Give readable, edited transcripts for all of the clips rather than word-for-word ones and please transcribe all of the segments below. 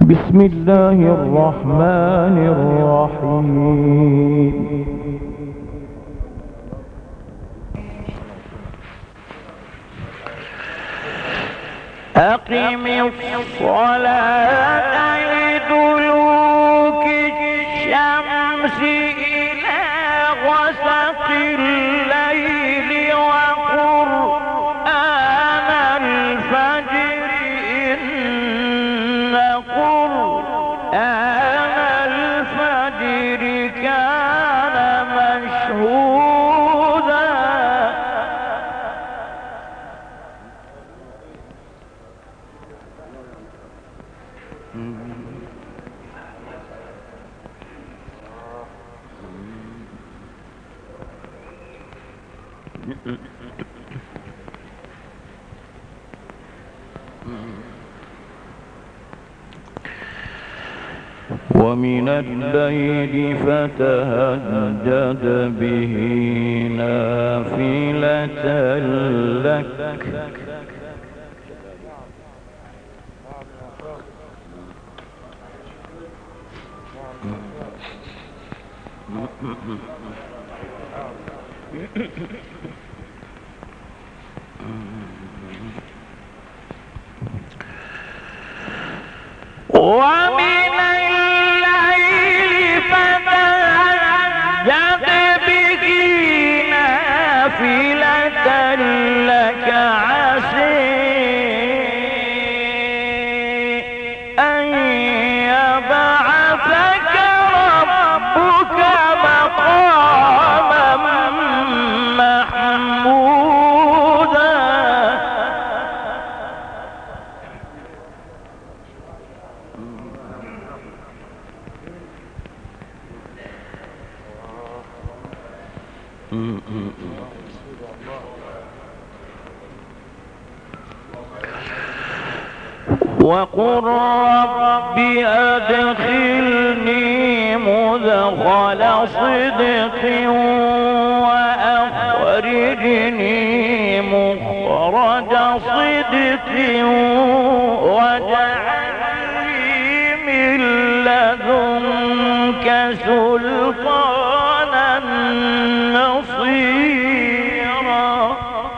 بسم الله الرحمن الرحيم. أقم الصلاة لدلوك الشمس إلى غسق الليل وقرآن الفجر إن قرآن الفجر كان مشهودا. ومن الليل فتهجد به نافلة لك ومن الليل فتهجد به نافلة لك عسى أن يبعثك ربك مقاما محمودا. وقل رب أدخلني مدخل صدق وأخرجني مخرج صدق واجعل لي من لدنك سلطانا نصيرا.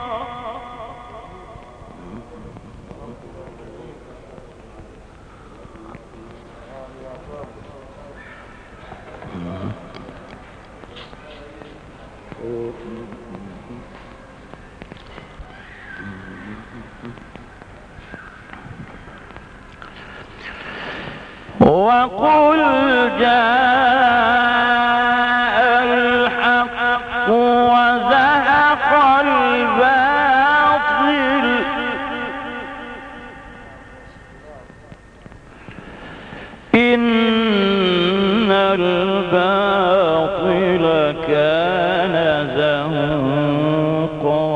وقل جاء الحق وزهق الباطل إن الباطل كان زهوقا.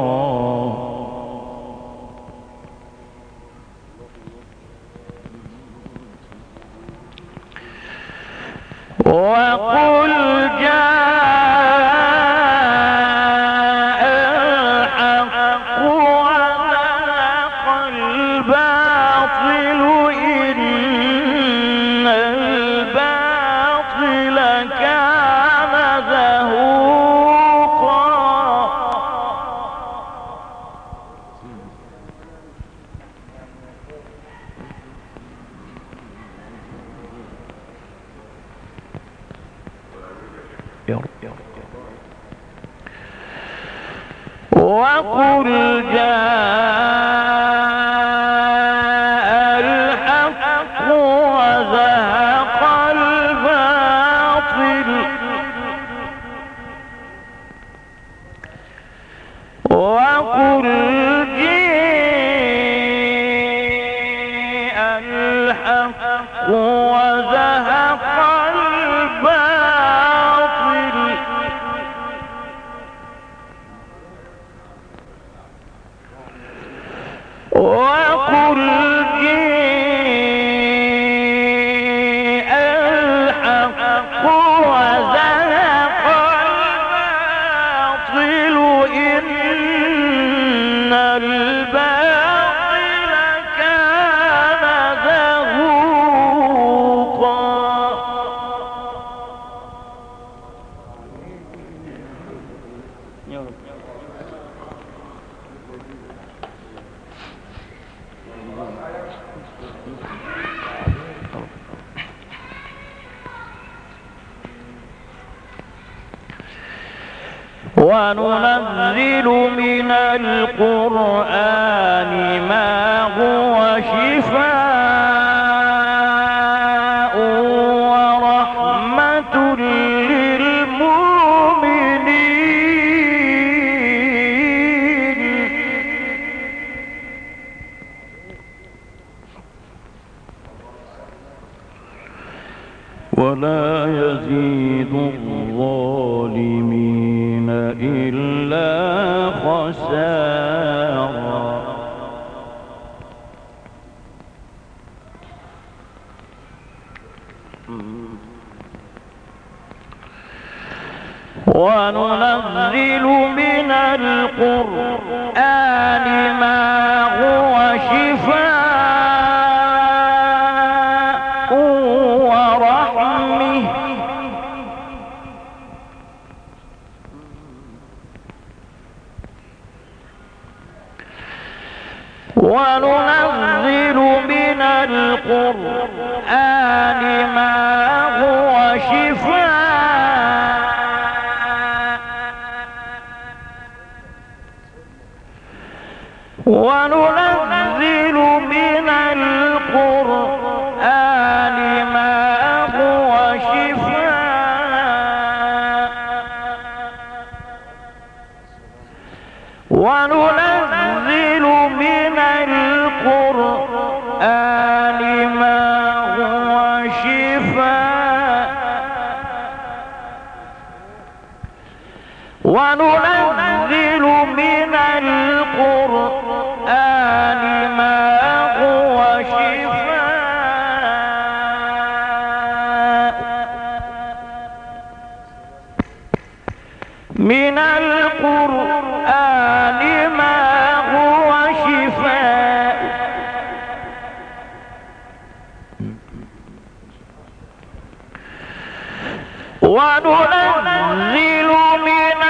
وقل جاء الحق وزهق الباطل إن الباطل كان زهوقا. وقل جاء الحق وزهق الباطل وقل جاء الحق وزهق الباطل وقل جاء الحق وزهق الباطل إن الباطل كان زهوقا. وننزل من القرآن ما هو شفاء ورحمة للمؤمنين ولا يزيد الظالمين إلا خسارا وننزل من القرآن ما هو شفاء ورحمة وننزل من القرآن ما هو شفاء وننزل من القرآن ما هو شفاء وننزل من القرآن ما هو شفاء وننزل من القرآن ما هو شفاء من القرآن ما هو شفاء وننزل من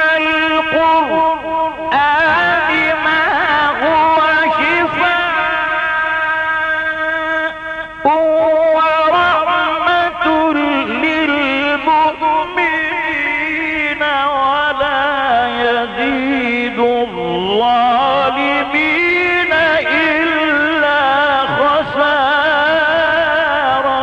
القرآن ما هو شفاء ورحمة للمؤمنين ولا يزيد الظالمين إلا خسارا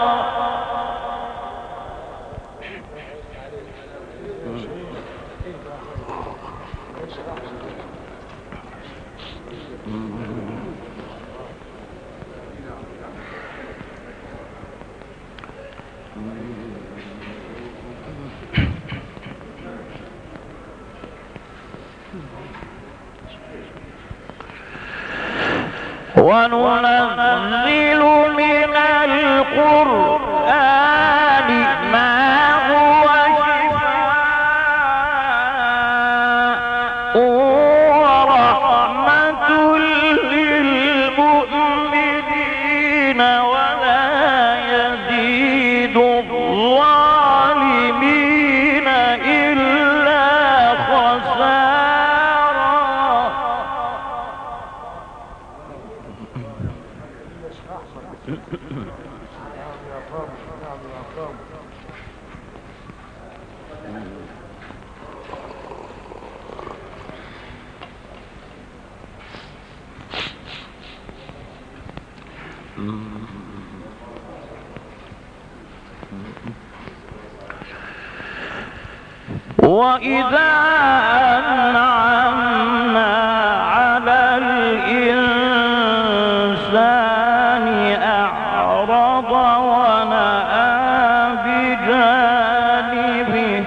وننزل من القرآن ما هو شفاء ورحمة للمؤمنين ولا يزيد الظالمين إلا خسارا وإذا أنعمنا على الإنسان أعرض ونأى بجانبه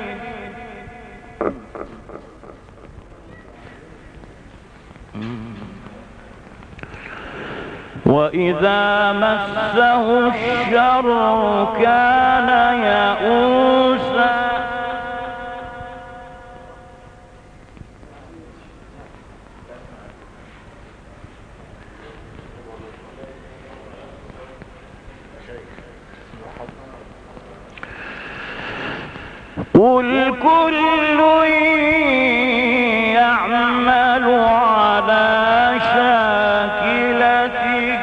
وإذا مسه الشر كان يئوسا قل كل يعمل على شاكلته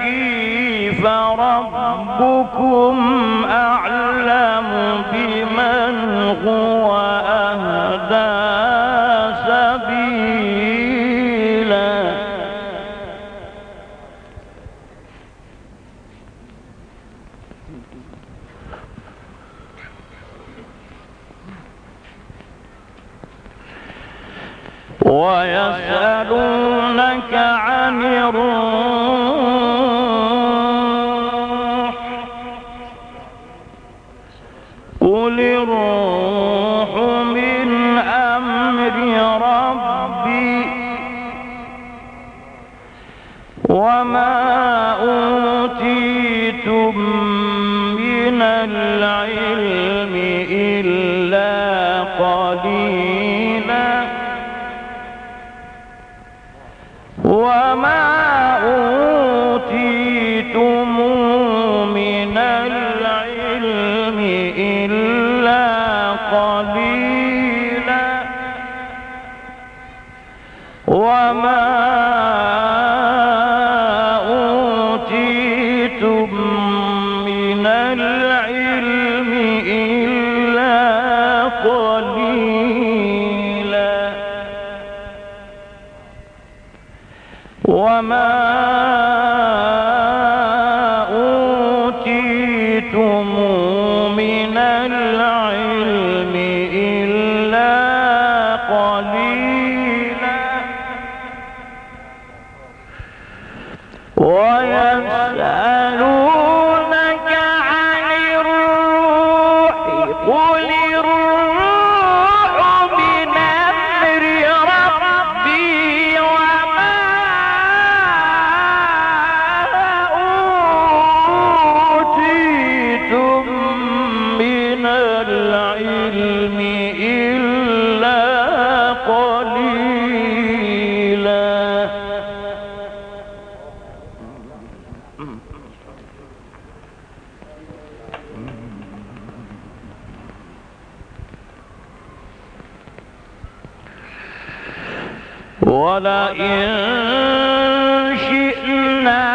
فربكم أعلم بمن هو أهدى ويسألونك عن الروح قل الروح من أمر ربي وما أوتيتم من العلم إلا قليلا وما أوتيتم من العلم إلا قليلا وما أوتيتم من العلم إلا قليلا وما أوتيتم من العلم إلا قليلا ويسألونك عن الروح قل الروح من أمر ربي وما أوتيتم من العلم إلا قليلا ولئن شئنا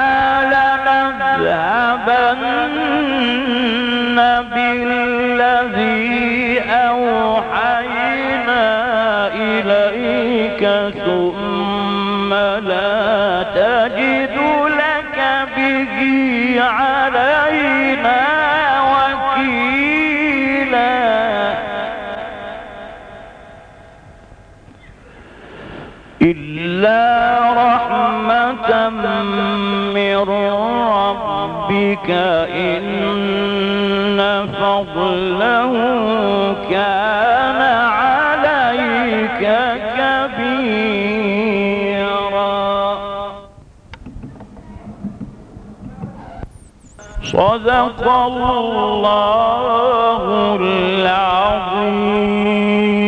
لنذهبن بالذي أوحينا إليك ثم لا تجد لك به علينا وكيلا إلا رحمة من ربك إن فضله كان عليك كبيرا. صدق الله العظيم.